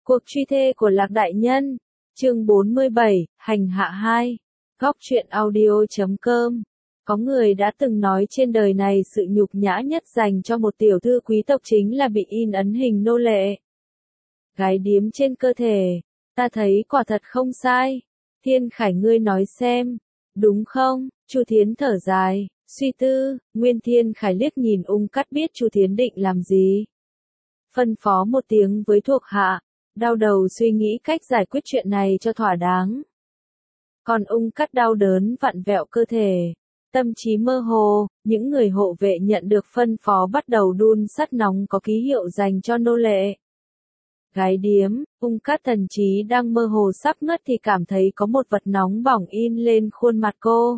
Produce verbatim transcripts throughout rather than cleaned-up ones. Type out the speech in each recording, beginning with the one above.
Cuộc truy thê của Lạc Đại Nhân, chương bốn mươi bảy, hành hạ hai, góc truyện audio chấm com. Có người đã từng nói trên đời này sự nhục nhã nhất dành cho một tiểu thư quý tộc chính là bị in ấn hình nô lệ. Gái điếm trên cơ thể, ta thấy quả thật không sai. Thiên Khải ngươi nói xem, đúng không? Chu Thiến thở dài, suy tư, Nguyên Thiên Khải liếc nhìn Ung Cát biết Chu Thiến định làm gì. Phân phó một tiếng với thuộc hạ, đau đầu suy nghĩ cách giải quyết chuyện này cho thỏa đáng. Còn Ung Cát đau đớn vặn vẹo cơ thể, tâm trí mơ hồ, những người hộ vệ nhận được phân phó bắt đầu đun sắt nóng có ký hiệu dành cho nô lệ. Gái điếm, Ung Cát thần trí đang mơ hồ sắp ngất thì cảm thấy có một vật nóng bỏng in lên khuôn mặt cô.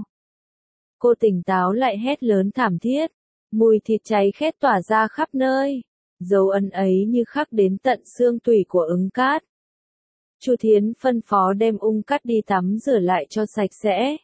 Cô tỉnh táo lại hét lớn thảm thiết, mùi thịt cháy khét tỏa ra khắp nơi. Dấu ấn ấy như khắc đến tận xương tủy của Ung Cát. Chu Thiến phân phó đem Ung Cát đi tắm rửa lại cho sạch sẽ.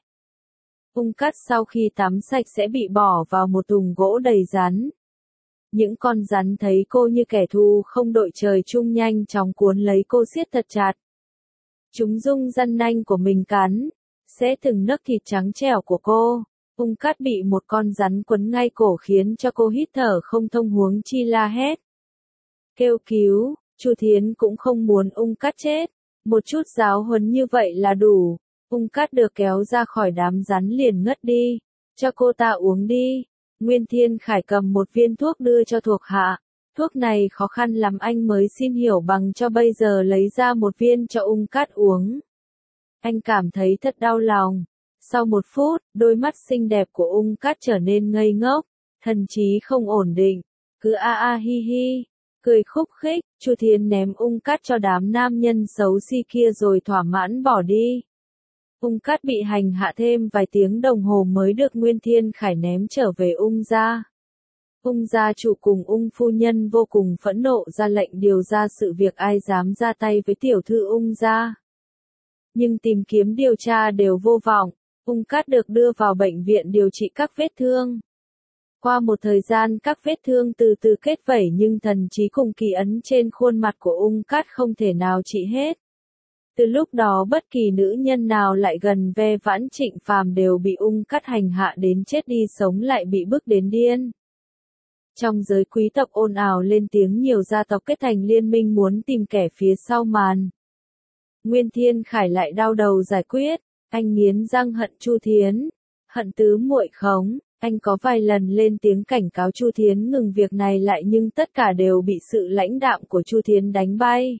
Ung Cát sau khi tắm sạch sẽ bị bỏ vào một thùng gỗ đầy rắn. Những con rắn thấy cô như kẻ thù không đội trời chung nhanh chóng cuốn lấy cô siết thật chặt. Chúng rung răng nanh của mình cắn, xé từng nấc thịt trắng trẻo của cô. Ung Cát bị một con rắn quấn ngay cổ khiến cho cô hít thở không thông huống chi la hét. Kêu cứu, Chu Thiến cũng không muốn Ung Cát chết, một chút giáo huấn như vậy là đủ. Ung Cát được kéo ra khỏi đám rắn liền ngất đi, cho cô ta uống đi. Nguyên Thiên Khải cầm một viên thuốc đưa cho thuộc hạ, thuốc này khó khăn lắm anh mới xin hiểu bằng cho bây giờ lấy ra một viên cho Ung Cát uống. Anh cảm thấy thật đau lòng. Sau một phút, đôi mắt xinh đẹp của Ung Cát trở nên ngây ngốc, thần trí không ổn định, cứ a a hi hi, cười khúc khích. Chu Thiến ném Ung Cát cho đám nam nhân xấu xí kia rồi thỏa mãn bỏ đi. Ung Cát bị hành hạ thêm vài tiếng đồng hồ mới được Nguyên Thiên Khải ném trở về Ung gia. Ung gia chủ cùng Ung phu nhân vô cùng phẫn nộ ra lệnh điều ra sự việc ai dám ra tay với tiểu thư Ung gia. Nhưng tìm kiếm điều tra đều vô vọng. Ung Cát được đưa vào bệnh viện điều trị các vết thương. Qua một thời gian các vết thương từ từ kết vảy nhưng thần trí cùng kỳ ấn trên khuôn mặt của Ung Cát không thể nào trị hết. Từ lúc đó bất kỳ nữ nhân nào lại gần ve vãn Trịnh Phàm đều bị Ung Cát hành hạ đến chết đi sống lại bị bức đến điên. Trong giới quý tộc ồn ào lên tiếng nhiều gia tộc kết thành liên minh muốn tìm kẻ phía sau màn. Nguyên Thiên Khải lại đau đầu giải quyết. Anh nghiến răng hận Chu Thiến, hận tứ muội khống. Anh có vài lần lên tiếng cảnh cáo Chu Thiến ngừng việc này lại nhưng tất cả đều bị sự lãnh đạm của Chu Thiến đánh bay.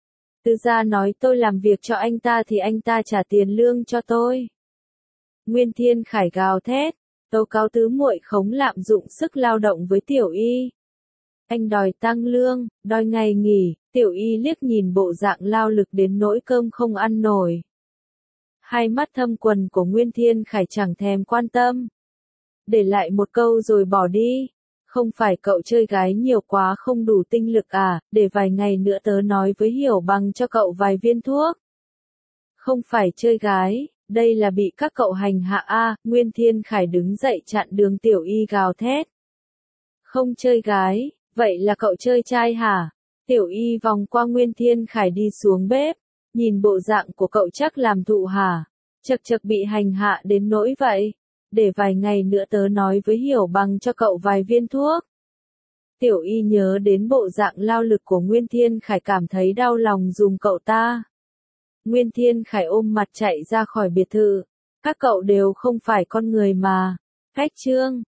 Từ ra nói tôi làm việc cho anh ta thì anh ta trả tiền lương cho tôi. Nguyên Thiên Khải gào thét, tố cáo tứ muội khống lạm dụng sức lao động với Tiểu Y. Anh đòi tăng lương, đòi ngày nghỉ. Tiểu Y liếc nhìn bộ dạng lao lực đến nỗi cơm không ăn nổi. Hai mắt thâm quần của Nguyên Thiên Khải chẳng thèm quan tâm. Để lại một câu rồi bỏ đi. Không phải cậu chơi gái nhiều quá không đủ tinh lực à, để vài ngày nữa tớ nói với Hiểu Bằng cho cậu vài viên thuốc. Không phải chơi gái, đây là bị các cậu hành hạ a. Nguyên Thiên Khải đứng dậy chặn đường Tiểu Y gào thét. Không chơi gái, vậy là cậu chơi trai hả? Tiểu Y vòng qua Nguyên Thiên Khải đi xuống bếp. Nhìn bộ dạng của cậu chắc làm thụ hả? Chật chật bị hành hạ đến nỗi vậy. Để vài ngày nữa tớ nói với Hiểu Bằng cho cậu vài viên thuốc. Tiểu Y nhớ đến bộ dạng lao lực của Nguyên Thiên Khải cảm thấy đau lòng dùm cậu ta. Nguyên Thiên Khải ôm mặt chạy ra khỏi biệt thự. Các cậu đều không phải con người mà. Cách chương.